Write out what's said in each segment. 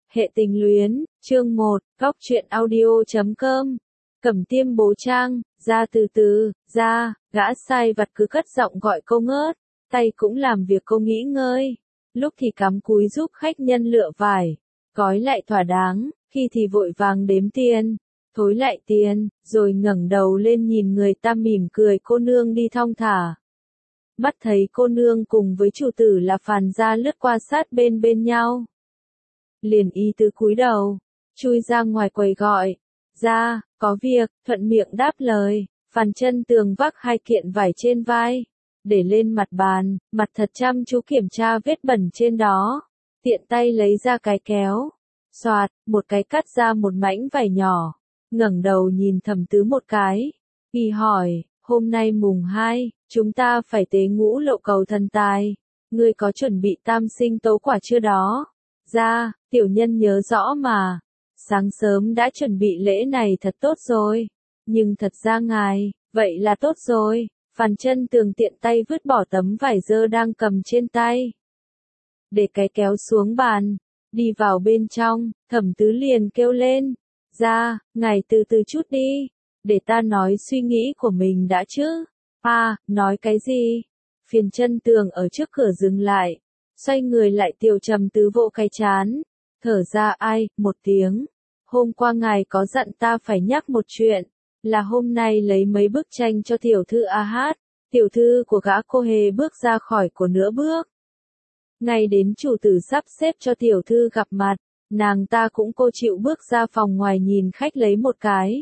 Hệ tình luyến, chương 1, góc truyện audio.com. Cẩm Tiêm bố trang, ra từ từ, ra, gã sai vặt cứ cất giọng gọi cô ngớt, tay cũng làm việc cô nghỉ ngơi. Lúc thì cắm cúi giúp khách nhân lựa vải, gói lại thỏa đáng, khi thì vội vàng đếm tiền, thối lại tiền, rồi ngẩng đầu lên nhìn người ta mỉm cười cô nương đi thong thả. Mắt thấy cô nương cùng với chủ tử là Phàn Gia lướt qua sát bên nhau. Liền y tứ cúi đầu, chui ra ngoài quầy gọi, ra, có việc, thuận miệng đáp lời. Phàn Chân Tường vác hai kiện vải trên vai, để lên mặt bàn, mặt thật chăm chú kiểm tra vết bẩn trên đó, tiện tay lấy ra cái kéo, xoạt, một cái cắt ra một mảnh vải nhỏ, ngẩng đầu nhìn Thẩm Tứ một cái, y hỏi, hôm nay mùng 2, chúng ta phải tế ngũ lộ cầu thần tài, ngươi có chuẩn bị tam sinh tấu quả chưa đó? Ra, tiểu nhân nhớ rõ mà, sáng sớm đã chuẩn bị lễ này thật tốt rồi, nhưng thật ra ngài, vậy là tốt rồi. Phàn Chân Tường tiện tay vứt bỏ tấm vải dơ đang cầm trên tay, để cái kéo xuống bàn, đi vào bên trong. Thẩm Tứ liền kêu lên, ra, ngài từ từ chút đi, để ta nói suy nghĩ của mình đã chứ. Nói cái gì? Phiền Chân Tường ở trước cửa dừng lại, xoay người lại Tiểu Trầm Tứ vỗ cái trán, thở ra ai, một tiếng. Hôm qua ngài có dặn ta phải nhắc một chuyện, là hôm nay lấy mấy bức tranh cho tiểu thư A Hát, tiểu thư của gã cô hề bước ra khỏi của nửa bước. Ngày đến chủ tử sắp xếp cho tiểu thư gặp mặt, nàng ta cũng cô chịu bước ra phòng ngoài nhìn khách lấy một cái.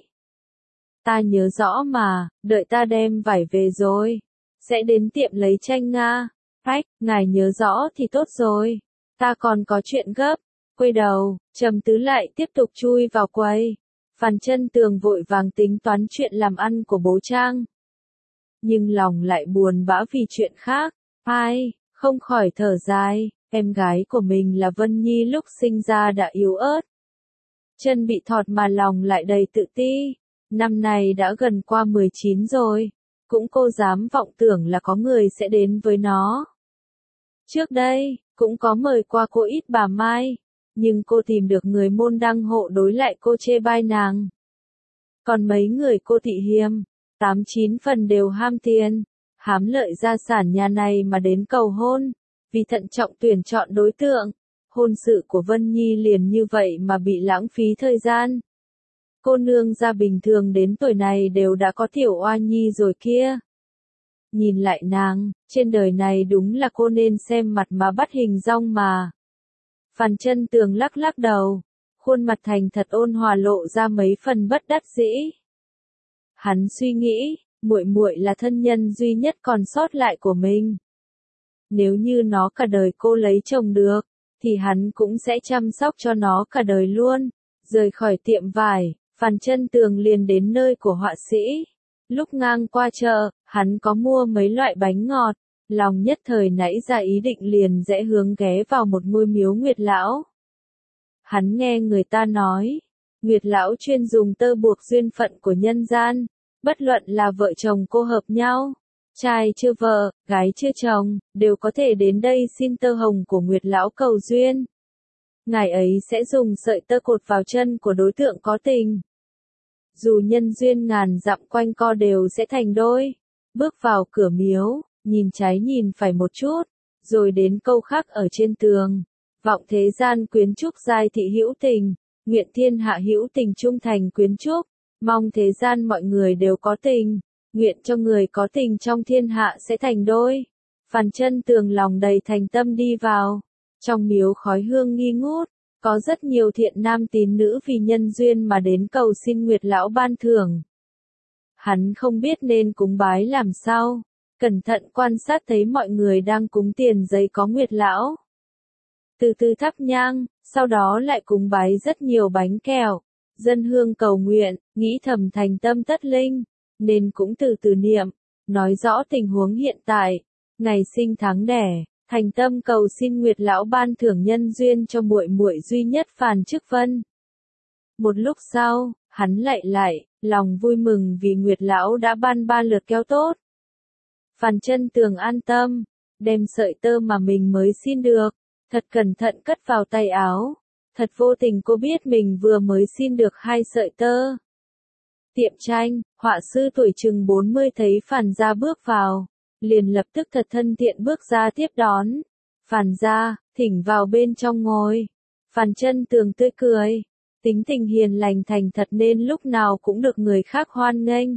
Ta nhớ rõ mà, đợi ta đem vải về rồi, sẽ đến tiệm lấy tranh Nga. Ngài nhớ rõ thì tốt rồi, ta còn có chuyện gấp. Quay đầu, Trầm Tứ lại tiếp tục chui vào quầy. Phàn Chân Tường vội vàng tính toán chuyện làm ăn của bố Trang, nhưng lòng lại buồn bã vì chuyện khác. Không khỏi thở dài, em gái của mình là Vân Nhi lúc sinh ra đã yếu ớt, chân bị thọt mà lòng lại đầy tự ti. Năm nay đã gần qua 19 rồi, cũng cô dám vọng tưởng là có người sẽ đến với nó. Trước đây, cũng có mời qua cô ít bà Mai, nhưng cô tìm được người môn đăng hộ đối lại cô chê bai nàng. Còn mấy người cô thị hiềm, 8-9 phần đều ham tiền, hám lợi gia sản nhà này mà đến cầu hôn, vì thận trọng tuyển chọn đối tượng. Hôn sự của Vân Nhi liền như vậy mà bị lãng phí thời gian. Cô nương gia bình thường đến tuổi này đều đã có tiểu oa nhi rồi kia. Nhìn lại nàng, trên đời này đúng là cô nên xem mặt mà bắt hình dong mà. Phàn Chân Tường lắc lắc đầu, khuôn mặt thành thật ôn hòa lộ ra mấy phần bất đắc dĩ. Hắn suy nghĩ, muội muội là thân nhân duy nhất còn sót lại của mình. Nếu như nó cả đời cô lấy chồng được, thì hắn cũng sẽ chăm sóc cho nó cả đời luôn. Rời khỏi tiệm vải, Phàn Chân Tường liền đến nơi của họa sĩ. Lúc ngang qua chợ, hắn có mua mấy loại bánh ngọt, lòng nhất thời nảy ra ý định liền rẽ hướng ghé vào một ngôi miếu Nguyệt Lão. Hắn nghe người ta nói, Nguyệt Lão chuyên dùng tơ buộc duyên phận của nhân gian, bất luận là vợ chồng cô hợp nhau, trai chưa vợ, gái chưa chồng, đều có thể đến đây xin tơ hồng của Nguyệt Lão cầu duyên. Ngài ấy sẽ dùng sợi tơ cột vào chân của đối tượng có tình. Dù nhân duyên ngàn dặm quanh co đều sẽ thành đôi. Bước vào cửa miếu, nhìn trái nhìn phải một chút, rồi đến câu khắc ở trên tường. Vọng thế gian quyến trúc giai thị hữu tình, nguyện thiên hạ hữu tình trung thành quyến trúc, mong thế gian mọi người đều có tình, nguyện cho người có tình trong thiên hạ sẽ thành đôi. Phàn Chân Tường lòng đầy thành tâm đi vào. Trong miếu khói hương nghi ngút, có rất nhiều thiện nam tín nữ vì nhân duyên mà đến cầu xin Nguyệt Lão ban thưởng. Hắn không biết nên cúng bái làm sao, cẩn thận quan sát thấy mọi người đang cúng tiền giấy có Nguyệt Lão. Từ từ thắp nhang, sau đó lại cúng bái rất nhiều bánh kẹo, dân hương cầu nguyện, nghĩ thầm thành tâm tất linh, nên cũng từ từ niệm, nói rõ tình huống hiện tại, ngày sinh tháng đẻ. Thành tâm cầu xin Nguyệt Lão ban thưởng nhân duyên cho muội muội duy nhất Phàn Chức Vân. Một lúc sau, hắn lại, lòng vui mừng vì Nguyệt Lão đã ban 3 lượt keo tốt. Phàn Chân Tường an tâm, đem sợi tơ mà mình mới xin được, thật cẩn thận cất vào tay áo, Thật vô tình cô biết mình vừa mới xin được 2 sợi tơ. Tiệm tranh, họa sư tuổi chừng 40 thấy Phàn Gia bước vào, liền lập tức thật thân thiện bước ra tiếp đón. Phàn Gia, thỉnh vào bên trong ngồi. Phàn Chân Tường tươi cười, tính tình hiền lành thành thật nên lúc nào cũng được người khác hoan nghênh.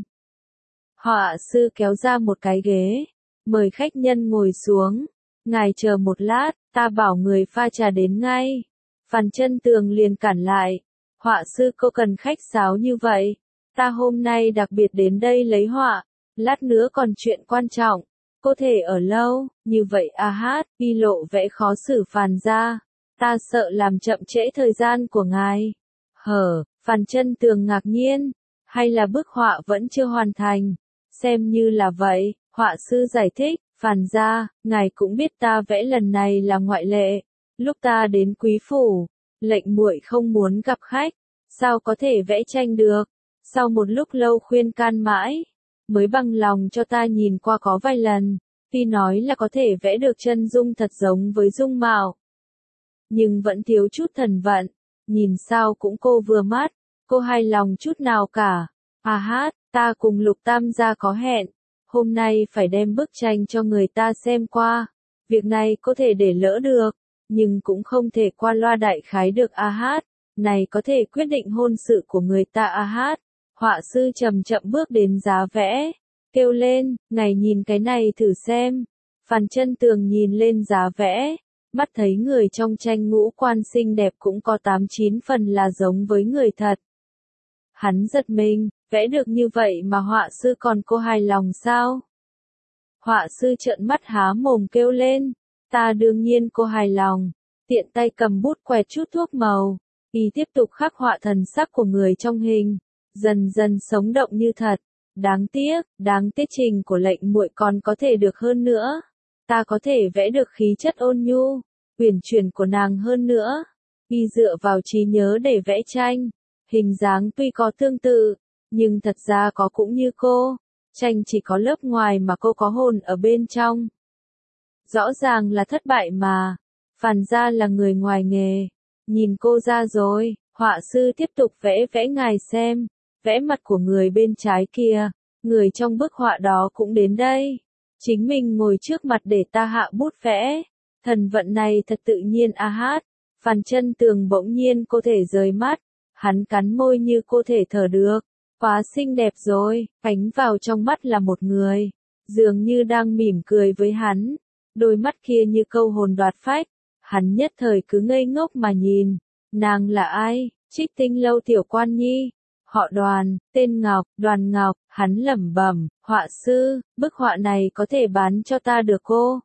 Họa sư kéo ra một cái ghế, mời khách nhân ngồi xuống. Ngài chờ một lát, ta bảo người pha trà đến ngay. Phàn Chân Tường liền cản lại. Họa sư cô cần khách sáo như vậy. Ta hôm nay đặc biệt đến đây lấy họa, lát nữa còn chuyện quan trọng. Cô thể ở lâu, như vậy hát, bi lộ vẽ khó xử Phàn Gia. Ta sợ làm chậm trễ thời gian của ngài. Phàn Chân Tường ngạc nhiên. Hay là bức họa vẫn chưa hoàn thành? Xem như là vậy, họa sư giải thích. Phàn Gia, ngài cũng biết ta vẽ lần này là ngoại lệ. Lúc ta đến quý phủ, lệnh muội không muốn gặp khách. Sao có thể vẽ tranh được? Sau một lúc lâu khuyên can mãi, mới bằng lòng cho ta nhìn qua có vài lần. Tuy nói là có thể vẽ được chân dung thật giống với dung mạo, nhưng vẫn thiếu chút thần vận. Nhìn sao cũng cô vừa mắt, cô hài lòng chút nào cả. Ta cùng Lục Tam gia có hẹn. Hôm nay phải đem bức tranh cho người ta xem qua. Việc này có thể để lỡ được, nhưng cũng không thể qua loa đại khái được này có thể quyết định hôn sự của người ta Họa sư chậm chậm bước đến giá vẽ, kêu lên, ngài nhìn cái này thử xem. Phàn Chân Tường nhìn lên giá vẽ, mắt thấy người trong tranh ngũ quan xinh đẹp cũng có 8-9 phần là giống với người thật. Hắn giật mình, vẽ được như vậy mà họa sư còn cô hài lòng sao? Họa sư trợn mắt há mồm kêu lên, ta đương nhiên cô hài lòng, tiện tay cầm bút quẹt chút thuốc màu, y tiếp tục khắc họa thần sắc của người trong hình, dần dần sống động như thật. Đáng tiếc trình của lệnh muội còn có thể được hơn nữa. Ta có thể vẽ được khí chất ôn nhu, uyển chuyển của nàng hơn nữa. Y dựa vào trí nhớ để vẽ tranh, hình dáng tuy có tương tự, nhưng thật ra có cũng như cô. Tranh chỉ có lớp ngoài mà cô có hồn ở bên trong. Rõ ràng là thất bại mà. Phàn Gia là người ngoài nghề. Nhìn cô ra rồi, họa sư tiếp tục vẽ ngài xem. Vẽ mặt của người bên trái kia. Người trong bức họa đó cũng đến đây. Chính mình ngồi trước mặt để ta hạ bút vẽ. Thần vận này thật tự nhiên Phàn Chân Tường bỗng nhiên cô thể rời mắt. Hắn cắn môi như cô thể thở được. Quá xinh đẹp rồi, ánh vào trong mắt là một người, dường như đang mỉm cười với hắn, đôi mắt kia như câu hồn đoạt phách, hắn nhất thời cứ ngây ngốc mà nhìn, nàng là ai, Trích Tinh Lâu tiểu quan nhi, họ Đoàn, tên Ngọc, Đoàn Ngọc, hắn lẩm bẩm, họa sư, bức họa này có thể bán cho ta được cô,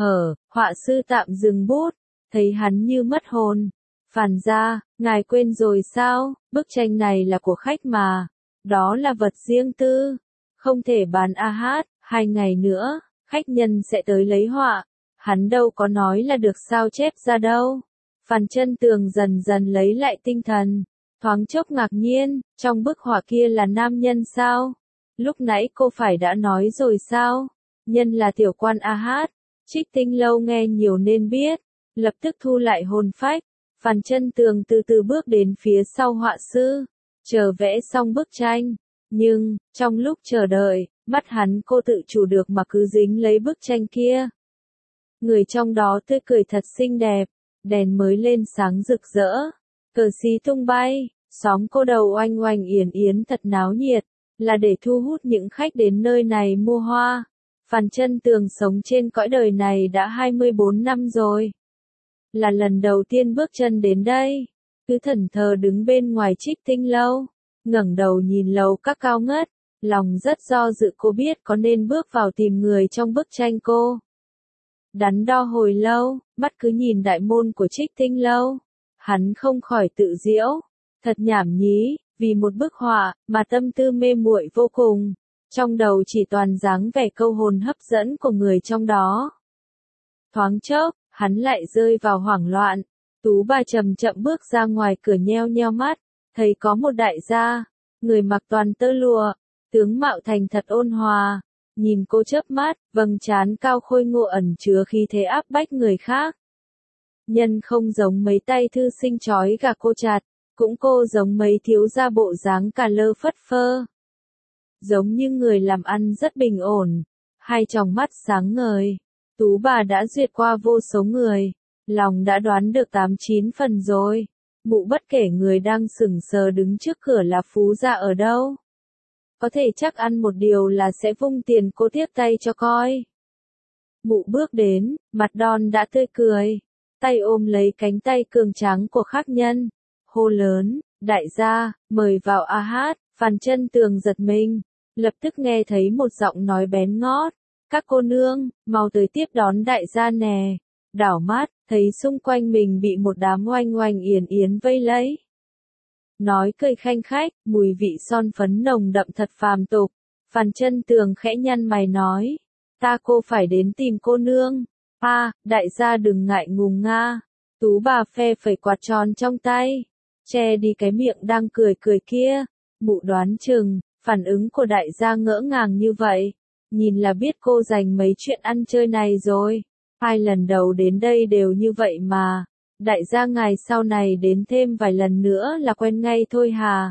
họa sư tạm dừng bút, thấy hắn như mất hồn, Phàn Gia, ngài quên rồi sao, bức tranh này là của khách mà. Đó là vật riêng tư, không thể bán 2 ngày nữa, khách nhân sẽ tới lấy họa, hắn đâu có nói là được sao chép ra đâu. Phàn Chân Tường dần dần lấy lại tinh thần, thoáng chốc ngạc nhiên, trong bức họa kia là nam nhân sao? Lúc nãy cô phải đã nói rồi sao? Nhân là tiểu quan Trích Tinh Lâu nghe nhiều nên biết, lập tức thu lại hồn phách, Phàn Chân Tường từ từ bước đến phía sau họa sư. Chờ vẽ xong bức tranh, nhưng, trong lúc chờ đợi, mắt hắn cô tự chủ được mà cứ dính lấy bức tranh kia. Người trong đó tươi cười thật xinh đẹp, đèn mới lên sáng rực rỡ, cờ xí tung bay, xóm cô đầu oanh oanh yến yến thật náo nhiệt, là để thu hút những khách đến nơi này mua hoa. Phàn Chân Tường sống trên cõi đời này đã 24 năm rồi. Là lần đầu tiên bước chân đến đây. Cứ thẫn thờ đứng bên ngoài Trích Tinh Lâu, ngẩng đầu nhìn lầu các cao ngất, lòng rất do dự cô biết có nên bước vào tìm người trong bức tranh cô. Đắn đo hồi lâu, mắt cứ nhìn đại môn của Trích Tinh Lâu, hắn không khỏi tự giễu, thật nhảm nhí, vì một bức họa mà tâm tư mê muội vô cùng, trong đầu chỉ toàn dáng vẻ câu hồn hấp dẫn của người trong đó. Thoáng chốc, hắn lại rơi vào hoảng loạn. Tú bà chậm chậm bước ra ngoài cửa nheo nheo mắt, thấy có một đại gia, người mặc toàn tơ lụa, tướng mạo thành thật ôn hòa, nhìn cô chớp mắt, vầng trán cao khôi ngô ẩn chứa khí thế áp bách người khác. Nhân không giống mấy tay thư sinh trói gà cô chặt, cũng cô giống mấy thiếu gia bộ dáng cả lơ phất phơ. Giống như người làm ăn rất bình ổn, hai tròng mắt sáng ngời. Tú bà đã duyệt qua vô số người, lòng đã đoán được 8-9 phần rồi. Mụ bất kể người đang sững sờ đứng trước cửa là phú gia ở đâu. Có thể chắc ăn một điều là sẽ vung tiền cô tiếp tay cho coi. Mụ bước đến, mặt đon đã tươi cười, tay ôm lấy cánh tay cường tráng của khách nhân, hô lớn, đại gia, mời vào a hát. Phàn Chân Tường giật mình, lập tức nghe thấy một giọng nói bén ngót, các cô nương, mau tới tiếp đón đại gia nè. Đảo mắt, thấy xung quanh mình bị một đám oanh oanh yến yến vây lấy. Nói cười khanh khách, mùi vị son phấn nồng đậm thật phàm tục. Phàn Chân Tường khẽ nhăn mày nói, ta cô phải đến tìm cô nương. Đại gia đừng ngại ngùng nga. Tú bà phe phẩy quạt tròn trong tay, che đi cái miệng đang cười cười kia. Mụ đoán chừng, phản ứng của đại gia ngỡ ngàng như vậy, nhìn là biết cô dành mấy chuyện ăn chơi này rồi. Hai lần đầu đến đây đều như vậy mà. Đại gia ngài sau này đến thêm vài lần nữa là quen ngay thôi hà.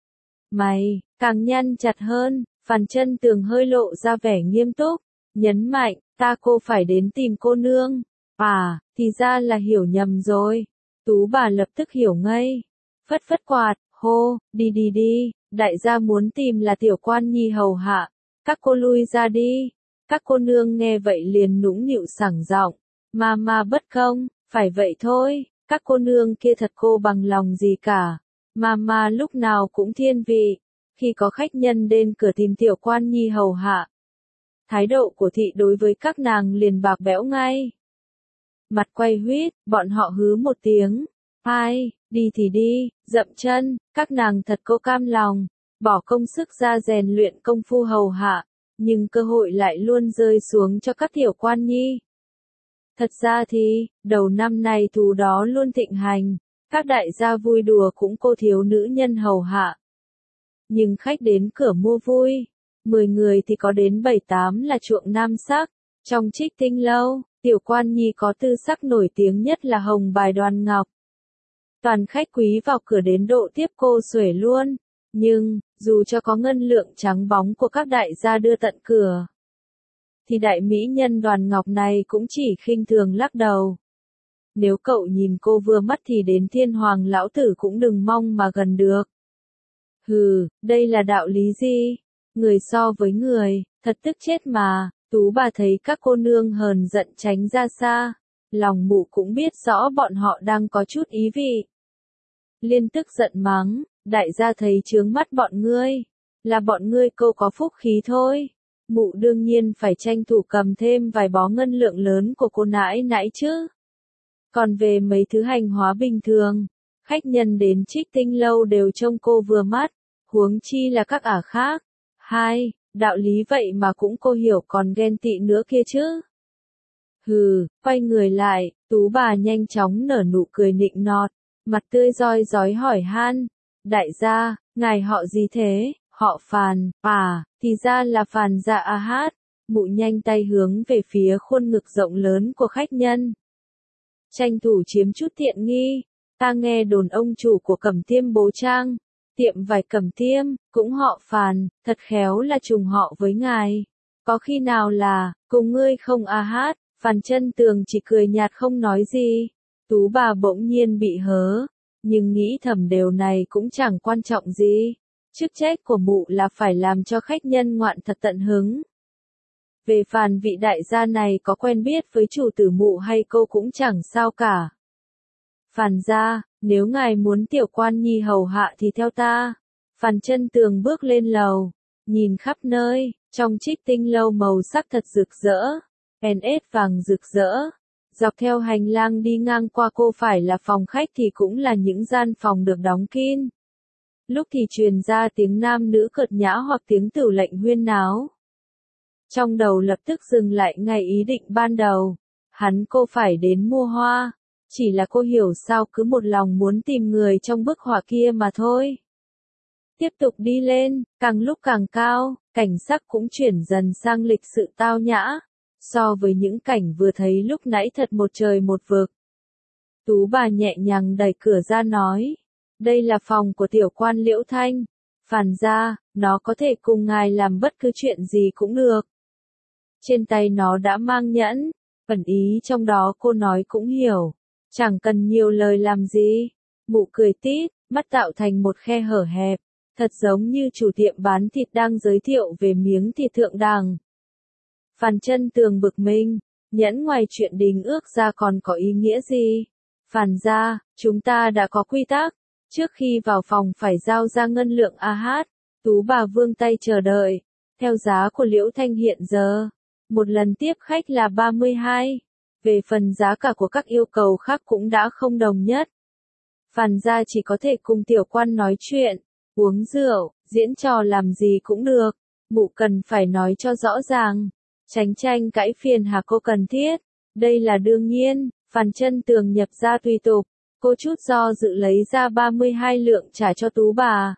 Mày, càng nhăn chặt hơn, Phàn Chân Tường hơi lộ ra vẻ nghiêm túc, nhấn mạnh, ta cô phải đến tìm cô nương. Thì ra là hiểu nhầm rồi. Tú bà lập tức hiểu ngay. Phất phất quạt, hô, đi đi đi, đại gia muốn tìm là tiểu quan nhi hầu hạ. Các cô lui ra đi. Các cô nương nghe vậy liền nũng nịu sảng giọng, mà bất công, phải vậy thôi, các cô nương kia thật cô bằng lòng gì cả. Mà lúc nào cũng thiên vị, khi có khách nhân đến cửa tìm tiểu quan nhi hầu hạ. Thái độ của thị đối với các nàng liền bạc bẽo ngay. Mặt quay huýt, bọn họ hứ một tiếng. Đi thì đi, dậm chân, các nàng thật cô cam lòng, bỏ công sức ra rèn luyện công phu hầu hạ, nhưng cơ hội lại luôn rơi xuống cho các tiểu quan nhi. Thật ra thì, đầu năm này thú đó luôn thịnh hành, các đại gia vui đùa cũng cô thiếu nữ nhân hầu hạ. Nhưng khách đến cửa mua vui, 10 người thì có đến 7-8 là chuộng nam sắc. Trong Trích Tinh Lâu, tiểu quan nhi có tư sắc nổi tiếng nhất là Hồng Bài Đoàn Ngọc. Toàn khách quý vào cửa đến độ tiếp cô xuể luôn, nhưng, dù cho có ngân lượng trắng bóng của các đại gia đưa tận cửa, thì đại mỹ nhân Đoàn Ngọc này cũng chỉ khinh thường lắc đầu. Nếu cậu nhìn cô vừa mắt thì đến thiên hoàng lão tử cũng đừng mong mà gần được. Đây là đạo lý gì? Người so với người, thật tức chết mà. Tú bà thấy các cô nương hờn giận tránh ra xa, lòng mụ cũng biết rõ bọn họ đang có chút ý vị. Liên tức giận mắng, đại gia thấy chướng mắt bọn ngươi, là bọn ngươi câu có phúc khí thôi. Mụ đương nhiên phải tranh thủ cầm thêm vài bó ngân lượng lớn của cô nãi nãi chứ. Còn về mấy thứ hành hóa bình thường, khách nhân đến Trích Tinh Lâu đều trông cô vừa mắt, huống chi là các ả khác. Đạo lý vậy mà cũng cô hiểu còn ghen tị nữa kia chứ. Quay người lại, Tú bà nhanh chóng nở nụ cười nịnh nọt, mặt tươi roi rói hỏi han. Đại gia, ngài họ gì thế? Họ Phàn, thì ra là Phàn Dạ a hát. Mụ nhanh tay hướng về phía khuôn ngực rộng lớn của khách nhân. Tranh thủ chiếm chút tiện nghi, ta nghe đồn ông chủ của Cẩm Tiêm Bố Trang, tiệm vải Cẩm Tiêm, cũng họ Phàn, thật khéo là trùng họ với ngài. Có khi nào là, cùng ngươi không a hát? Phàn Chân Tường chỉ cười nhạt không nói gì. Tú bà bỗng nhiên bị hớ, nhưng nghĩ thầm điều này cũng chẳng quan trọng gì. Chức trách của mụ là phải làm cho khách nhân ngoạn thật tận hứng. Về Phàn vị đại gia này có quen biết với chủ tử mụ hay cô cũng chẳng sao cả. Phàn gia, nếu ngài muốn tiểu quan nhi hầu hạ thì theo ta. Phàn Chân Tường bước lên lầu, nhìn khắp nơi, trong Trích Tinh Lâu màu sắc thật rực rỡ, NS vàng rực rỡ. Dọc theo hành lang đi ngang qua cô phải là phòng khách thì cũng là những gian phòng được đóng kín. Lúc thì truyền ra tiếng nam nữ cợt nhã hoặc tiếng tửu lệnh huyên náo. Trong đầu lập tức dừng lại ngay ý định ban đầu. Cô phải đến mua hoa. Chỉ là cô hiểu sao cứ một lòng muốn tìm người trong bức họa kia mà thôi. Tiếp tục đi lên, càng lúc càng cao, cảnh sắc cũng chuyển dần sang lịch sự tao nhã. So với những cảnh vừa thấy lúc nãy thật một trời một vực. Tú bà nhẹ nhàng đẩy cửa ra nói. Đây là phòng của tiểu quan Liễu Thanh. Phàn gia, nó có thể cùng ngài làm bất cứ chuyện gì cũng được. Trên tay nó đã mang nhẫn, ẩn ý trong đó cô nói cũng hiểu. Chẳng cần nhiều lời làm gì. Mụ cười tít, mắt tạo thành một khe hở hẹp. Thật giống như chủ tiệm bán thịt đang giới thiệu về miếng thịt thượng đẳng. Phàn Chân Tường bực mình, nhẫn ngoài chuyện đình ước ra còn có ý nghĩa gì? Phàn gia, chúng ta đã có quy tắc. Trước khi vào phòng phải giao ra ngân lượng AH. Tú bà vươn tay chờ đợi. Theo giá của Liễu Thanh hiện giờ, một lần tiếp khách là 32. Về phần giá cả của các yêu cầu khác cũng đã không đồng nhất. Phàn gia chỉ có thể cùng tiểu quan nói chuyện, uống rượu, diễn trò làm gì cũng được. Mụ cần phải nói cho rõ ràng. Tránh tranh cãi phiền hà cô cần thiết. Đây là đương nhiên. Phàn Chân Tường nhập ra tùy tục. Cô chút do dự lấy ra 32 lượng trả cho Tú bà.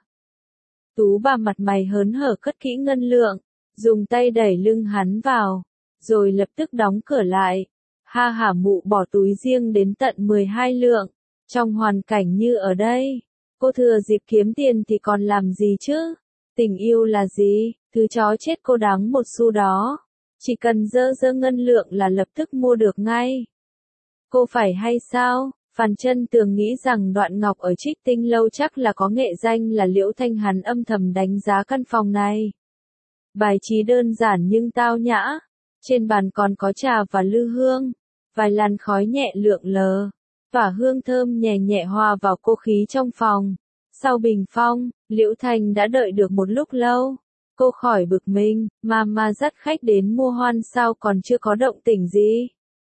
Tú bà mặt mày hớn hở cất kỹ ngân lượng, dùng tay đẩy lưng hắn vào, rồi lập tức đóng cửa lại. Ha hả, mụ bỏ túi riêng đến tận 12 lượng. Trong hoàn cảnh như ở đây, cô thừa dịp kiếm tiền thì còn làm gì chứ? Tình yêu là gì? Thứ chó chết cô đáng một xu đó. Chỉ cần dơ ngân lượng là lập tức mua được ngay. Cô phải hay sao? Phàn Chân Tường nghĩ rằng Đoạn Ngọc ở Trích Tinh Lâu chắc là có nghệ danh là Liễu Thanh, hắn âm thầm đánh giá căn phòng này. Bài trí đơn giản nhưng tao nhã. Trên bàn còn có trà và lư hương. Vài làn khói nhẹ lượn lờ. Tỏa hương thơm nhẹ nhẹ hòa vào cô khí trong phòng. Sau bình phong, Liễu Thanh đã đợi được một lúc lâu. Cô khỏi bực mình, mà dắt khách đến mua hoan sao còn chưa có động tĩnh gì.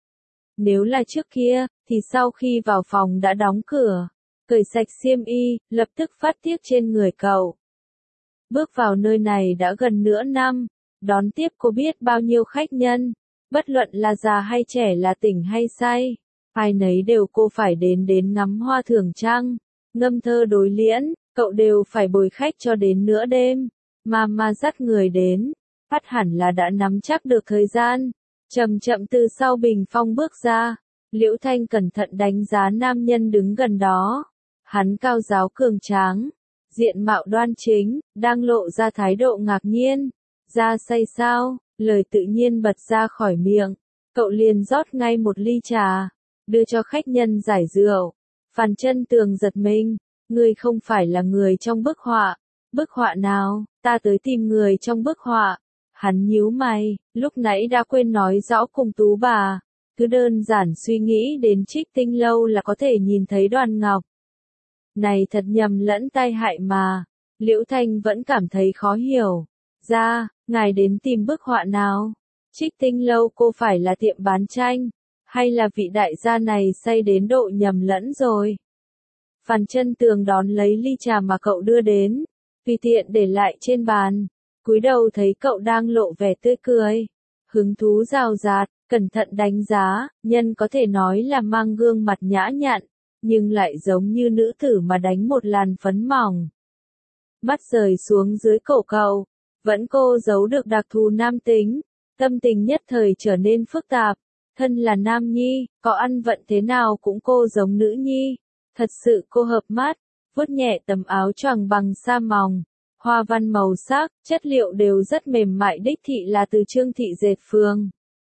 Nếu là trước kia, thì sau khi vào phòng đã đóng cửa, cởi sạch xiêm y, lập tức phát tiết trên người cậu. Bước vào nơi này đã gần nửa năm, đón tiếp cô biết bao nhiêu khách nhân, bất luận là già hay trẻ, là tỉnh hay say, ai nấy đều cô phải đến ngắm hoa thưởng trăng, ngâm thơ đối liễn, cậu đều phải bồi khách cho đến nửa đêm, mà dắt người đến, phát hẳn là đã nắm chắc được thời gian. Chậm chậm từ sau bình phong bước ra, Liễu Thanh cẩn thận đánh giá nam nhân đứng gần đó. Hắn cao ráo cường tráng, diện mạo đoan chính, đang lộ ra thái độ ngạc nhiên. Ra say sao? Lời tự nhiên bật ra khỏi miệng. Cậu liền rót ngay một ly trà, đưa cho khách nhân giải rượu. Phàn Chân Tường giật mình, ngươi không phải là người trong bức họa. Bức họa nào? Ta tới tìm người trong bức họa. Hắn nhíu mày, lúc nãy đã quên nói rõ cùng Tú bà. Cứ đơn giản suy nghĩ đến Trích Tinh Lâu là có thể nhìn thấy Đoàn Ngọc. Này thật nhầm lẫn tai hại mà. Liễu Thanh vẫn cảm thấy khó hiểu. Ra, ngài đến tìm bức họa nào? Trích Tinh Lâu cô phải là tiệm bán tranh, hay là vị đại gia này say đến độ nhầm lẫn rồi? Phàn Chân Tường đón lấy ly trà mà cậu đưa đến, tùy tiện để lại trên bàn. Cúi đầu thấy cậu đang lộ vẻ tươi cười, hứng thú rào rạt, cẩn thận đánh giá, nhân có thể nói là mang gương mặt nhã nhặn, nhưng lại giống như nữ tử mà đánh một làn phấn mỏng. Mắt rời xuống dưới cổ cậu, vẫn cô giấu được đặc thù nam tính, tâm tình nhất thời trở nên phức tạp. Thân là nam nhi, có ăn vận thế nào cũng cô giống nữ nhi. Thật sự cô hợp mắt, vuốt nhẹ tấm áo choàng bằng sa mỏng. Hoa văn màu sắc, chất liệu đều rất mềm mại, đích thị là từ Trương Thị Dệt Phường.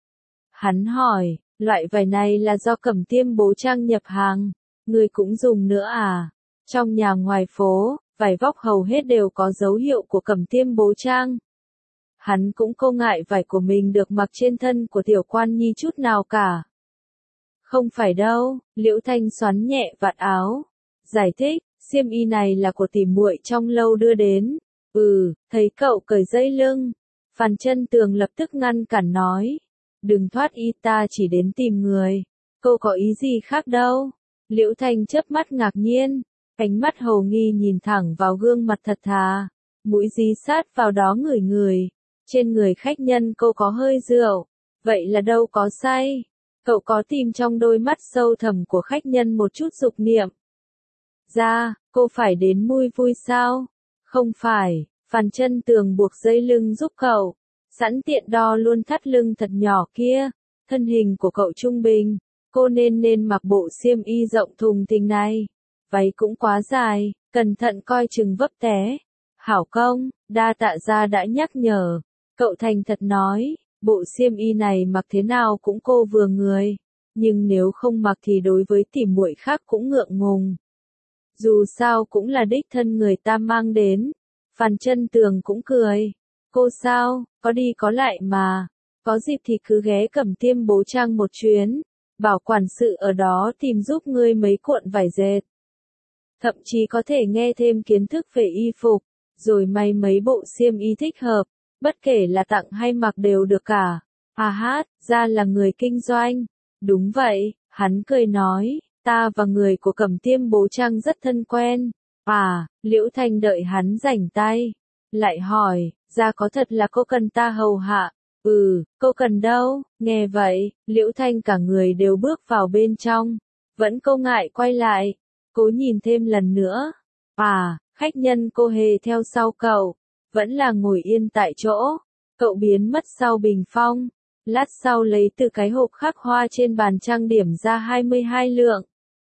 Hắn hỏi, loại vải này là do Cẩm Tiêm Bố Trang nhập hàng, người cũng dùng nữa à? Trong nhà ngoài phố, vải vóc hầu hết đều có dấu hiệu của Cẩm Tiêm Bố Trang. Hắn cũng không ngại vải của mình được mặc trên thân của tiểu quan nhi chút nào cả. Không phải đâu, Liễu Thanh xoắn nhẹ vạt áo, giải thích. Xiêm y này là của tỉ muội trong lâu đưa đến. Thấy cậu cởi dây lưng. Phàn Chân Tường lập tức ngăn cản nói. Đừng thoát y, ta chỉ đến tìm người. Cô có ý gì khác đâu. Liễu Thanh chớp mắt ngạc nhiên. Ánh mắt hồ nghi nhìn thẳng vào gương mặt thật thà. Mũi dí sát vào đó ngửi ngửi. Trên người khách nhân cô có hơi rượu. Vậy là đâu có say. Cậu có tìm trong đôi mắt sâu thẳm của khách nhân một chút dục niệm. Ra, cô phải đến mui vui sao? Không phải, Phàn Chân Tường buộc dây lưng giúp cậu, sẵn tiện đo luôn thắt lưng thật nhỏ kia. Thân hình của cậu trung bình, cô nên mặc bộ xiêm y rộng thùng thình này. Váy cũng quá dài, cẩn thận coi chừng vấp té. Hảo công, đa tạ gia đã nhắc nhở. Cậu thành thật nói, bộ xiêm y này mặc thế nào cũng cô vừa người. Nhưng nếu không mặc thì đối với tỉ muội khác cũng ngượng ngùng. Dù sao cũng là đích thân người ta mang đến. Phàn Chân Tường cũng cười. Cô sao, có đi có lại mà. Có dịp thì cứ ghé Cẩm Tiêm Bố Trang một chuyến. Bảo quản sự ở đó tìm giúp ngươi mấy cuộn vải dệt. Thậm chí có thể nghe thêm kiến thức về y phục, rồi may mấy bộ xiêm y thích hợp. Bất kể là tặng hay mặc đều được cả. À hát, ra là người kinh doanh. Đúng vậy, hắn cười nói, ta và người của Cẩm Tiêm Bố Trang rất thân quen. À, Liễu Thanh đợi hắn rảnh tay. Lại hỏi, ra có thật là cô cần ta hầu hạ? Cô cần đâu? Nghe vậy, Liễu Thanh cả người đều bước vào bên trong. Vẫn cô ngại quay lại. Cố nhìn thêm lần nữa. À, khách nhân cô hề theo sau cậu. Vẫn là ngồi yên tại chỗ. Cậu biến mất sau bình phong. Lát sau lấy từ cái hộp khắc hoa trên bàn trang điểm ra 22 lượng.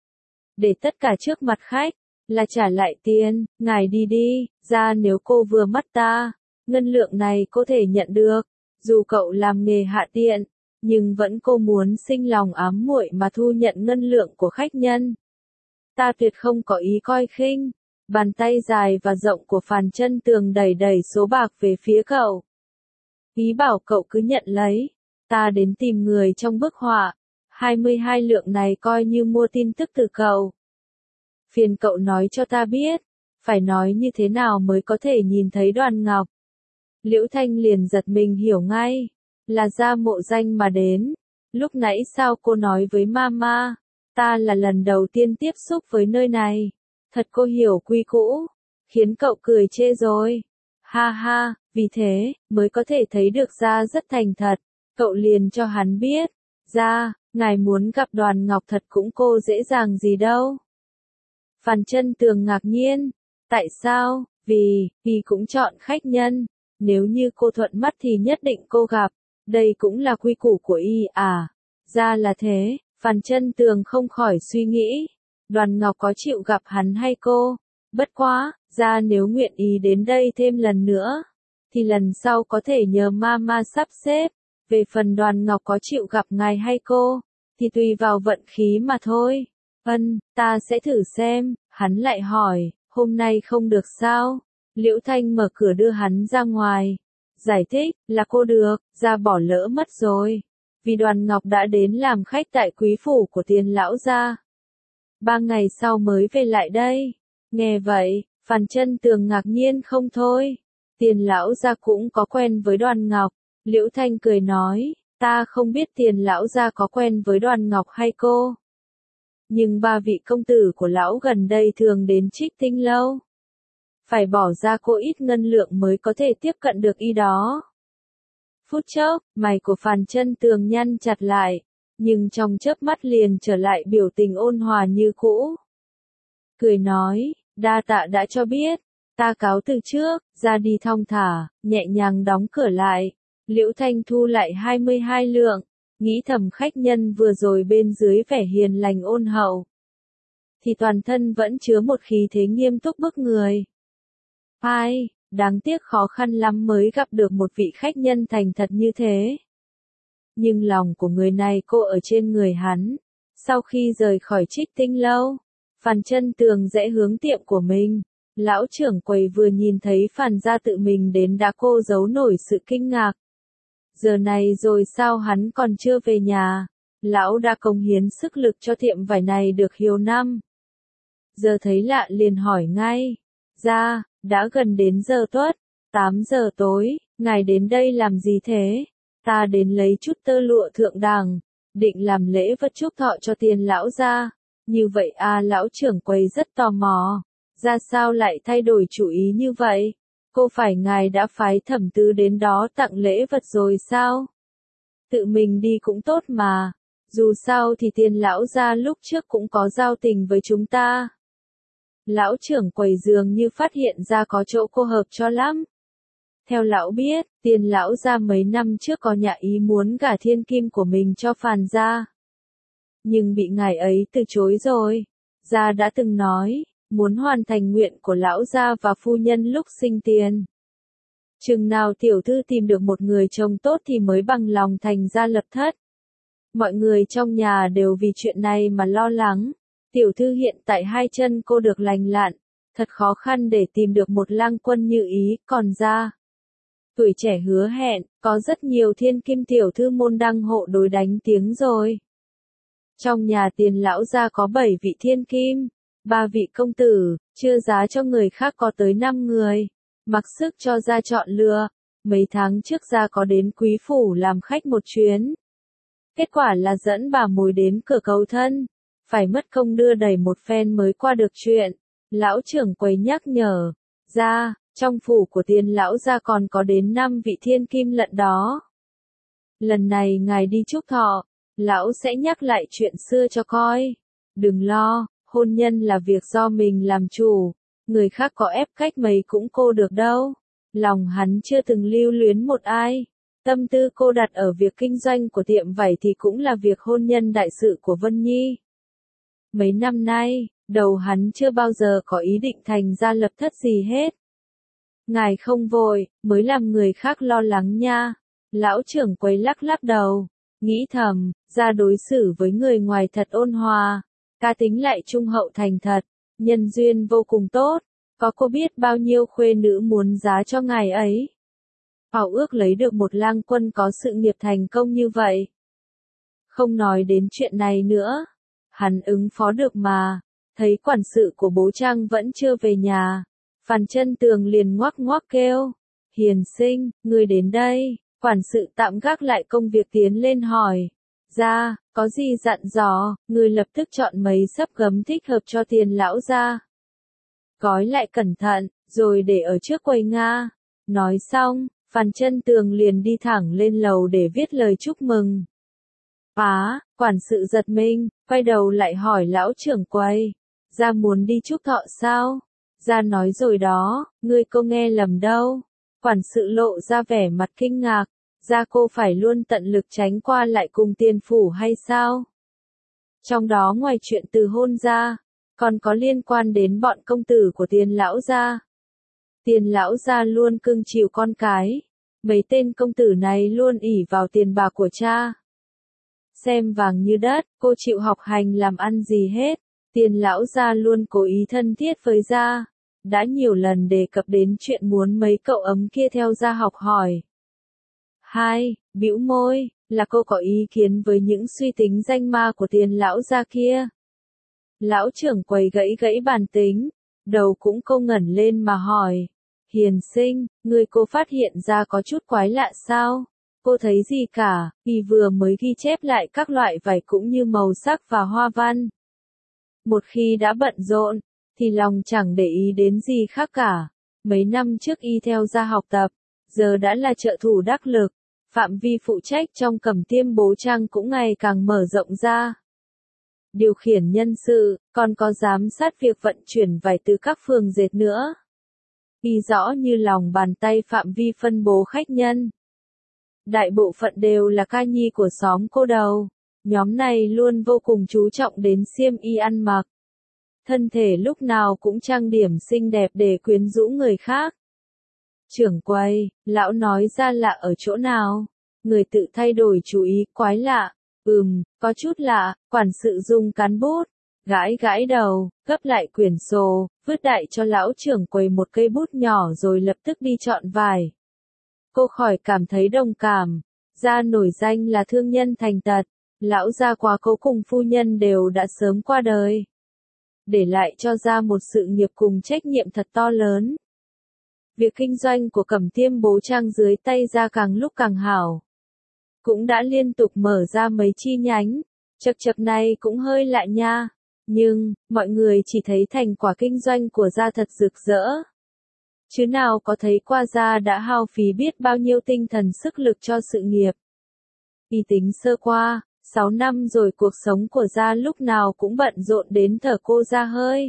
Để tất cả trước mặt khách. Là trả lại tiền, ngài đi đi, ra nếu cô vừa mắt ta. Ngân lượng này cô thể nhận được. Dù cậu làm nghề hạ tiện, nhưng vẫn cô muốn sinh lòng ám muội mà thu nhận ngân lượng của khách nhân. Ta tuyệt không có ý coi khinh. Bàn tay dài và rộng của Phàn Chân Tường đẩy số bạc về phía cậu. Ý bảo cậu cứ nhận lấy. Ta đến tìm người trong bức họa. 22 lượng này coi như mua tin tức từ cậu. Phiền cậu nói cho ta biết. Phải nói như thế nào mới có thể nhìn thấy Đoàn Ngọc. Liễu Thanh liền giật mình hiểu ngay. Là ra mộ danh mà đến. Lúc nãy sao cô nói với mama. Ta là lần đầu tiên tiếp xúc với nơi này. Thật cô hiểu quy cũ. Khiến cậu cười chê rồi. Ha ha, vì thế, mới có thể thấy được ra rất thành thật. Cậu liền cho hắn biết. Ra, ngài muốn gặp Đoàn Ngọc thật cũng cô dễ dàng gì đâu. Phàn Chân Tường ngạc nhiên. Tại sao? Vì cũng chọn khách nhân. Nếu như cô thuận mắt thì nhất định cô gặp. Đây cũng là quy củ của y à. Ra là thế, Phàn Chân Tường không khỏi suy nghĩ. Đoàn Ngọc có chịu gặp hắn hay cô? Bất quá, ra nếu nguyện ý đến đây thêm lần nữa. Thì lần sau có thể nhờ mama sắp xếp. Về phần Đoàn Ngọc có chịu gặp ngài hay cô? Thì tùy vào vận khí mà thôi. Ta sẽ thử xem. Hắn lại hỏi, hôm nay không được sao? Liễu Thanh mở cửa đưa hắn ra ngoài. Giải thích, là cô được, ra bỏ lỡ mất rồi. Vì Đoàn Ngọc đã đến làm khách tại quý phủ của Tiền lão gia. 3 ngày sau mới về lại đây. Nghe vậy, Phàn Chân Tường ngạc nhiên không thôi. Tiền lão gia cũng có quen với Đoàn Ngọc. Liễu Thanh cười nói, ta không biết Tiền lão gia có quen với Đoàn Ngọc hay cô. Nhưng 3 vị công tử của lão gần đây thường đến Trích Tinh lâu. Phải bỏ ra cô ít ngân lượng mới có thể tiếp cận được y đó. Phút chốc, mày của Phàn Chân Tường nhăn chặt lại, nhưng trong chớp mắt liền trở lại biểu tình ôn hòa như cũ. Cười nói, đa tạ đã cho biết, ta cáo từ trước, ra đi thong thả, nhẹ nhàng đóng cửa lại. Liễu Thanh thu lại 22 lượng, nghĩ thầm khách nhân vừa rồi bên dưới vẻ hiền lành ôn hậu. Thì toàn thân vẫn chứa một khí thế nghiêm túc bức người. Ai, đáng tiếc khó khăn lắm mới gặp được một vị khách nhân thành thật như thế. Nhưng lòng của người này cô ở trên người hắn. Sau khi rời khỏi Trích Tinh lâu, Phàn Chân Tường rẽ hướng tiệm của mình. Lão trưởng quầy vừa nhìn thấy Phàn gia tự mình đến đã cô giấu nổi sự kinh ngạc. Giờ này rồi sao hắn còn chưa về nhà? Lão đã cống hiến sức lực cho tiệm vải này được nhiều năm. Giờ thấy lạ liền hỏi ngay. Ra, đã gần đến giờ tuất, 8 giờ tối, ngài đến đây làm gì thế? Ta đến lấy chút tơ lụa thượng đẳng, định làm lễ vật chúc thọ cho Tiền lão gia. Như vậy à, lão trưởng quầy rất tò mò. Ra sao lại thay đổi chủ ý như vậy? Cô phải ngài đã phái Thẩm Tứ đến đó tặng lễ vật rồi sao? Tự mình đi cũng tốt mà. Dù sao thì Tiền lão gia lúc trước cũng có giao tình với chúng ta. Lão trưởng quầy dường như phát hiện ra có chỗ cô hợp cho lắm. Theo lão biết, Tiền lão gia mấy năm trước có nhà ý muốn gả thiên kim của mình cho Phàn gia. nhưng bị ngài ấy từ chối rồi. Gia đã từng nói, muốn hoàn thành nguyện của lão gia và phu nhân lúc sinh tiền. Chừng nào tiểu thư tìm được một người chồng tốt thì mới bằng lòng thành gia lập thất. Mọi người trong nhà đều vì chuyện này mà lo lắng. Tiểu thư hiện tại hai chân cô được lành lặn, thật khó khăn để tìm được một lang quân như ý, còn Gia. Tuổi trẻ hứa hẹn, có rất nhiều thiên kim tiểu thư môn đăng hộ đối đánh tiếng rồi. Trong nhà Tiền lão gia có 7 vị thiên kim, 3 vị công tử, chưa giá cho người khác có tới 5 người. Mặc sức cho Gia chọn lựa, mấy tháng trước Gia có đến quý phủ làm khách một chuyến. Kết quả là dẫn bà mối đến cửa cầu thân, phải mất công đưa đẩy một phen mới qua được chuyện. Lão trưởng quầy nhắc nhở, Gia, trong phủ của Tiền lão gia còn có đến 5 vị thiên kim lận đó. Lần này ngài đi chúc thọ, lão sẽ nhắc lại chuyện xưa cho coi. Đừng lo, hôn nhân là việc do mình làm chủ, người khác có ép cách mấy cũng cô được đâu. Lòng hắn chưa từng lưu luyến một ai. Tâm tư cô đặt ở việc kinh doanh của tiệm vải thì cũng là việc hôn nhân đại sự của Vân Nhi. Mấy năm nay, đầu hắn chưa bao giờ có ý định thành gia lập thất gì hết. Ngài không vội, mới làm người khác lo lắng nha. Lão trưởng quầy lắc lắc đầu, nghĩ thầm, Gia đối xử với người ngoài thật ôn hòa, cá tính lại trung hậu thành thật, nhân duyên vô cùng tốt, có cô biết bao nhiêu khuê nữ muốn giá cho ngài ấy. Ao ước lấy được một lang quân có sự nghiệp thành công như vậy. Không nói đến chuyện này nữa, hắn ứng phó được mà, thấy quản sự của bố Trang vẫn chưa về nhà, Phan Chân Tường liền ngoác ngoác kêu, Hiền sinh, người đến đây. Quản sự tạm gác lại công việc tiến lên hỏi, Gia, có gì dặn dò, người lập tức chọn mấy xấp gấm thích hợp cho Tiền lão gia. Gói lại cẩn thận, rồi để ở trước quầy Nga. Nói xong, Phan Chân Tường liền đi thẳng lên lầu để viết lời chúc mừng. Quản sự giật mình, quay đầu lại hỏi lão trưởng quầy, Gia muốn đi chúc thọ sao? Gia nói rồi đó, ngươi cô nghe lầm đâu. Quản sự lộ ra vẻ mặt kinh ngạc, Gia cô phải luôn tận lực tránh qua lại cùng Tiền phủ hay sao? Trong đó ngoài chuyện từ hôn ra, còn có liên quan đến bọn công tử của Tiền lão gia. Tiền lão gia luôn cưng chiều con cái, mấy tên công tử này luôn ỷ vào tiền bạc của cha. Xem vàng như đất, cô chịu học hành làm ăn gì hết, Tiền lão gia luôn cố ý thân thiết với Gia. Đã nhiều lần đề cập đến chuyện muốn mấy cậu ấm kia theo Gia học hỏi. Bĩu môi, là cô có ý kiến với những suy tính danh ma của Tiền lão gia kia. Lão trưởng quầy gãy gãy bàn tính, đầu cũng câu ngẩn lên mà hỏi. Hiền sinh, người cô phát hiện ra có chút quái lạ sao? Cô thấy gì cả, vì vừa mới ghi chép lại các loại vải cũng như màu sắc và hoa văn. Một khi đã bận rộn, thì lòng chẳng để ý đến gì khác cả. Mấy năm trước y theo Gia học tập, giờ đã là trợ thủ đắc lực. Phạm vi phụ trách trong Cẩm Tiêm Bố Trang cũng ngày càng mở rộng ra. Điều khiển nhân sự, còn có giám sát việc vận chuyển vải từ các phường dệt nữa. Ghi rõ như lòng bàn tay phạm vi phân bố khách nhân. Đại bộ phận đều là ca nhi của xóm cô đầu. Nhóm này luôn vô cùng chú trọng đến xiêm y ăn mặc. Thân thể lúc nào cũng trang điểm xinh đẹp để quyến rũ người khác. Trưởng quầy, lão nói ra lạ ở chỗ nào? Người tự thay đổi chú ý, quái lạ. Có chút lạ, quản sự dùng cán bút, gãi gãi đầu, gấp lại quyển sổ, vứt đại cho lão trưởng quầy một cây bút nhỏ rồi lập tức đi chọn vải. Cô khỏi cảm thấy đồng cảm. Gia nổi danh là thương nhân thành tật, lão gia quá cố cùng phu nhân đều đã sớm qua đời. Để lại cho Gia một sự nghiệp cùng trách nhiệm thật to lớn. Việc kinh doanh của Cẩm Tiêm Bố Trang dưới tay Gia càng lúc càng hảo. Cũng đã liên tục mở ra mấy chi nhánh, chập này cũng hơi lạ nha. Nhưng, mọi người chỉ thấy thành quả kinh doanh của Gia thật rực rỡ. Chứ nào có thấy qua Gia đã hao phí biết bao nhiêu tinh thần sức lực cho sự nghiệp. Y tính sơ qua, 6 năm rồi cuộc sống của Gia lúc nào cũng bận rộn đến thở cô ra hơi.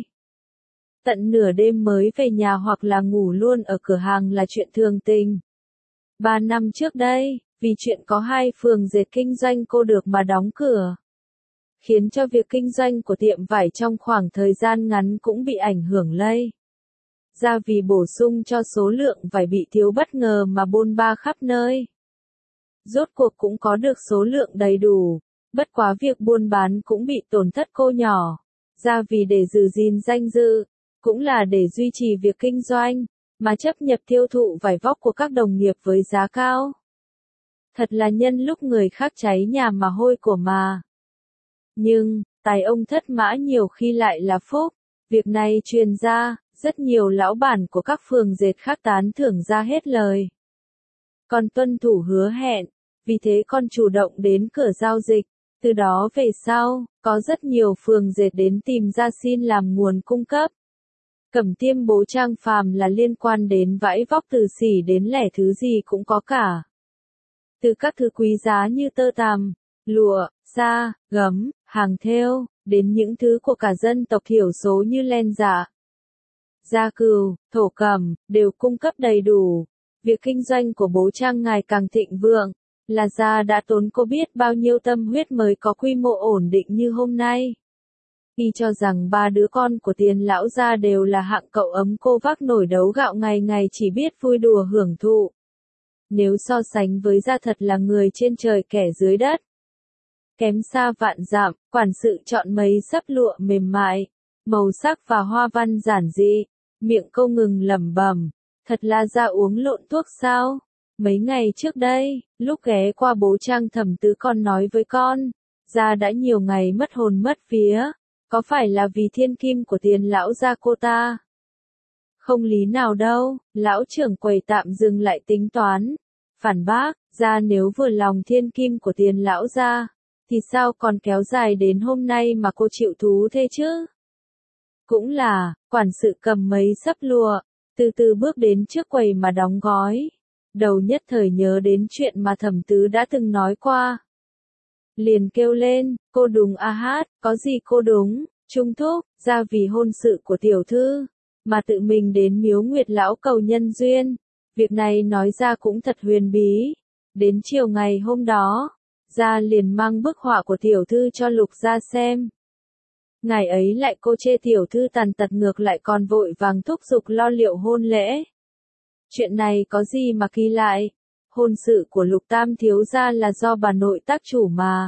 Tận nửa đêm mới về nhà hoặc là ngủ luôn ở cửa hàng là chuyện thường tình. 3 năm trước đây, vì chuyện có 2 phường dệt kinh doanh cô được mà đóng cửa. khiến cho việc kinh doanh của tiệm vải trong khoảng thời gian ngắn cũng bị ảnh hưởng lây ra vì bổ sung cho số lượng vải bị thiếu bất ngờ mà bôn ba khắp nơi. Rốt cuộc cũng có được số lượng đầy đủ, bất quá việc buôn bán cũng bị tổn thất cô nhỏ, ra vì để giữ gìn danh dự, cũng là để duy trì việc kinh doanh, mà chấp nhập tiêu thụ vải vóc của các đồng nghiệp với giá cao. Thật là nhân lúc người khác cháy nhà mà hôi của mà. Nhưng, tài ông thất mã nhiều khi lại là phúc, việc này truyền ra, rất nhiều lão bản của các phường dệt khác tán thưởng ra hết lời. Con tuân thủ hứa hẹn, vì thế con chủ động đến cửa giao dịch, từ đó về sau, có rất nhiều phường dệt đến tìm ra xin làm nguồn cung cấp. Cẩm Tiêm Bố Trang phàm là liên quan đến vải vóc từ xỉ đến lẻ thứ gì cũng có cả. Từ các thứ quý giá như tơ tằm, lụa, da, gấm, hàng thêu, đến những thứ của cả dân tộc thiểu số như len dạ, da cừu, thổ cẩm, đều cung cấp đầy đủ. Việc kinh doanh của Bố Trang ngày càng thịnh vượng, là Gia đã tốn cô biết bao nhiêu tâm huyết mới có quy mô ổn định như hôm nay. Y cho rằng 3 đứa con của Tiền lão gia đều là hạng cậu ấm cô vác nổi đấu gạo ngày ngày chỉ biết vui đùa hưởng thụ. Nếu so sánh với Gia thật là người trên trời kẻ dưới đất. Kém xa vạn dặm, quản sự chọn mấy sấp lụa mềm mại, màu sắc và hoa văn giản dị, miệng câu ngừng lẩm bẩm, thật là Gia uống lộn thuốc sao? Mấy ngày trước đây, lúc ghé qua Bố Trang Thẩm Tứ con nói với con, Gia đã nhiều ngày mất hồn mất vía, có phải là vì thiên kim của Tiền lão gia cô ta? Không lý nào đâu, lão trưởng quầy tạm dừng lại tính toán, phản bác, Gia nếu vừa lòng thiên kim của Tiền lão gia, thì sao còn kéo dài đến hôm nay mà cô chịu thú thế chứ? Cũng là, quản sự cầm mấy sấp lụa, từ từ bước đến trước quầy mà đóng gói. Đầu nhất thời nhớ đến chuyện mà Thẩm Tứ đã từng nói qua. Liền kêu lên, cô đúng a hát, có gì cô đúng, Trung thúc, ra vì hôn sự của tiểu thư, mà tự mình đến Miếu Nguyệt lão cầu nhân duyên. Việc này nói ra cũng thật huyền bí. Đến chiều ngày hôm đó, Gia liền mang bức họa của tiểu thư cho Lục Gia xem. Ngày ấy lại cô chê tiểu thư tàn tật ngược lại còn vội vàng thúc giục lo liệu hôn lễ. Chuyện này có gì mà kỳ lại, hôn sự của Lục Tam thiếu gia là do bà nội tác chủ mà.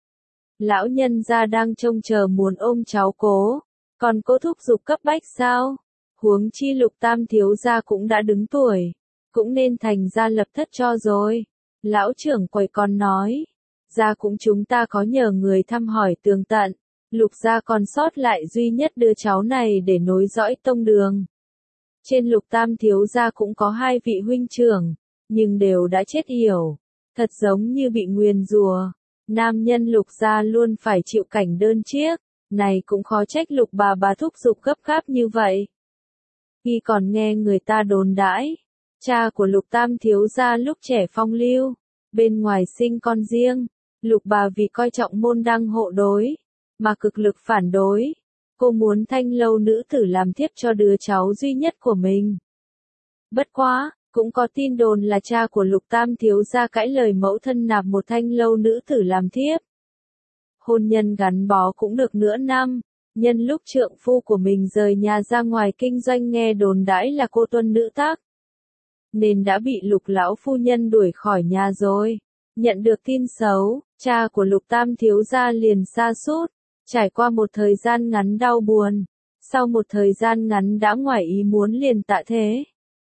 Lão nhân gia đang trông chờ muốn ôm cháu cố, còn cô thúc giục cấp bách sao? Huống chi Lục Tam thiếu gia cũng đã đứng tuổi, cũng nên thành gia lập thất cho rồi. Lão trưởng quầy còn nói, gia cũng chúng ta có nhờ người thăm hỏi tường tận, Lục gia còn sót lại duy nhất đứa cháu này để nối dõi tông đường. Trên Lục Tam thiếu gia cũng có 2 vị huynh trưởng, nhưng đều đã chết yểu, thật giống như bị nguyền rủa. Nam nhân Lục gia luôn phải chịu cảnh đơn chiếc, này cũng khó trách Lục bà thúc giục gấp gáp như vậy. Khi còn nghe người ta đồn đãi, cha của Lục Tam thiếu gia lúc trẻ phong lưu, bên ngoài sinh con riêng, Lục bà vì coi trọng môn đăng hộ đối, mà cực lực phản đối. Cô muốn Thanh Lâu nữ tử làm thiếp cho đứa cháu duy nhất của mình. Bất quá, cũng có tin đồn là cha của Lục Tam thiếu gia cãi lời mẫu thân nạp một Thanh Lâu nữ tử làm thiếp. Hôn nhân gắn bó cũng được nửa năm, nhân lúc trượng phu của mình rời nhà ra ngoài kinh doanh nghe đồn đãi là cô tuân nữ tác, nên đã bị Lục lão phu nhân đuổi khỏi nhà rồi. Nhận được tin xấu, cha của Lục Tam thiếu gia liền sa sút. Trải qua một thời gian ngắn đau buồn, sau một thời gian ngắn đã ngoài ý muốn liền tạ thế.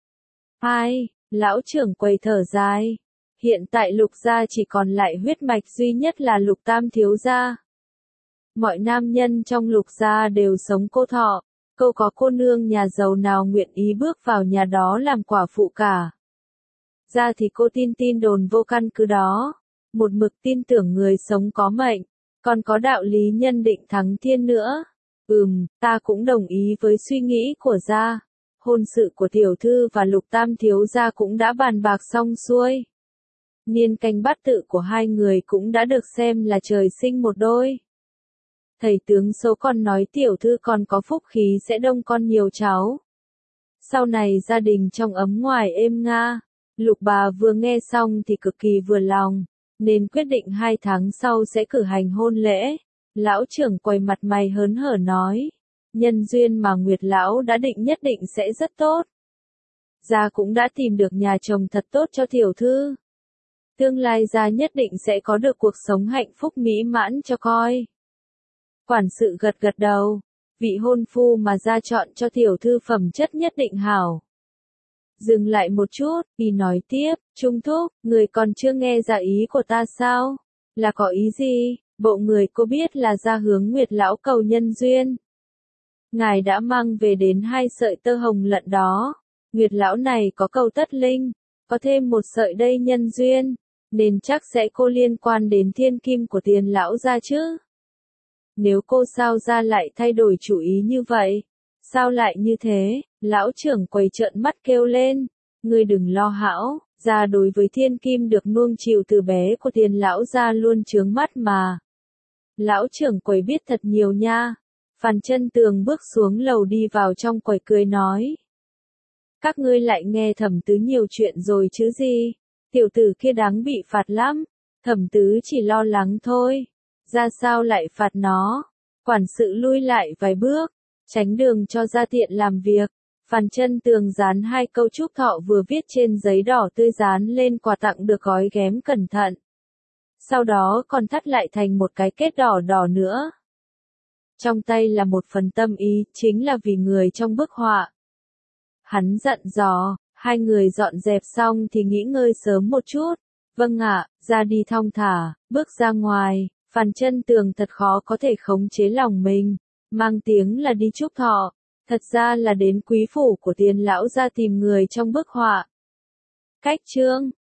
2. Lão trưởng quầy thở dài. Hiện tại Lục gia chỉ còn lại huyết mạch duy nhất là Lục Tam thiếu gia. Mọi nam nhân trong Lục gia đều sống cô thọ, câu có cô nương nhà giàu nào nguyện ý bước vào nhà đó làm quả phụ cả. Ra thì cô tin đồn vô căn cứ đó, một mực tin tưởng người sống có mệnh. Còn có đạo lý nhân định thắng thiên nữa. Ta cũng đồng ý với suy nghĩ của Gia. Hôn sự của tiểu thư và Lục Tam thiếu gia cũng đã bàn bạc xong xuôi. Niên canh bát tự của hai người cũng đã được xem là trời sinh một đôi. Thầy tướng số còn nói tiểu thư còn có phúc khí sẽ đông con nhiều cháu. Sau này gia đình trong ấm ngoài êm nga. Lục bà vừa nghe xong thì cực kỳ vừa lòng, nên quyết định 2 tháng sau sẽ cử hành hôn lễ. Lão trưởng quầy mặt mày hớn hở nói. Nhân duyên mà Nguyệt lão đã định nhất định sẽ rất tốt. Gia cũng đã tìm được nhà chồng thật tốt cho tiểu thư. Tương lai Gia nhất định sẽ có được cuộc sống hạnh phúc mỹ mãn cho coi. Quản sự gật gật đầu. Vị hôn phu mà Gia chọn cho tiểu thư phẩm chất nhất định hảo. Dừng lại một chút, y nói tiếp, Trung thúc, người còn chưa nghe ra ý của ta sao? Là có ý gì? Bộ người có biết là Gia hướng Nguyệt lão cầu nhân duyên. Ngài đã mang về đến 2 sợi tơ hồng lận đó. Nguyệt lão này có cầu tất linh, có thêm một sợi đây nhân duyên, nên chắc sẽ cô liên quan đến thiên kim của Tiền lão Gia chứ. Nếu cô sao Gia lại thay đổi chủ ý như vậy? Sao lại như thế? Lão trưởng quầy trợn mắt kêu lên. Ngươi đừng lo hão, Gia đối với thiên kim được nuông chiều từ bé của Tiền lão Gia luôn chướng mắt mà. Lão trưởng quầy biết thật nhiều nha. Phan Chân Tường bước xuống lầu đi vào trong quầy cười nói. Các ngươi lại nghe Thẩm Tứ nhiều chuyện rồi chứ gì? Tiểu tử kia đáng bị phạt lắm. Thẩm Tứ chỉ lo lắng thôi. Ra sao lại phạt nó? Quản sự lui lại vài bước, tránh đường cho Gia tiện làm việc. Phan Chân Tường dán 2 câu chúc thọ vừa viết trên giấy đỏ tươi dán lên quà tặng được gói ghém cẩn thận. Sau đó còn thắt lại thành một cái kết đỏ đỏ nữa. Trong tay là một phần tâm ý, chính là vì người trong bức họa. Hắn dặn dò, 2 người dọn dẹp xong thì nghỉ ngơi sớm một chút. Vâng ạ, Ra đi thong thả, bước ra ngoài, Phan Chân Tường thật khó có thể khống chế lòng mình. Mang tiếng là đi chúc thọ, thật ra là đến quý phủ của Tiền lão Gia tìm người trong bức họa. Cách chương